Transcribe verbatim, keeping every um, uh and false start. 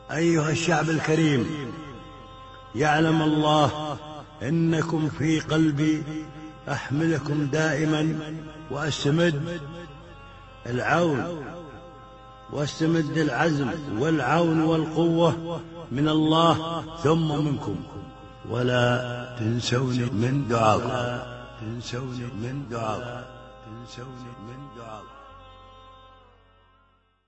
أيها الشعب الكريم، يعلم الله إنكم في قلبي، أحملكم دائما وأستمد العون واستمد العزم والعون والقوة من الله ثم منكم، ولا تنسوني من دعاء.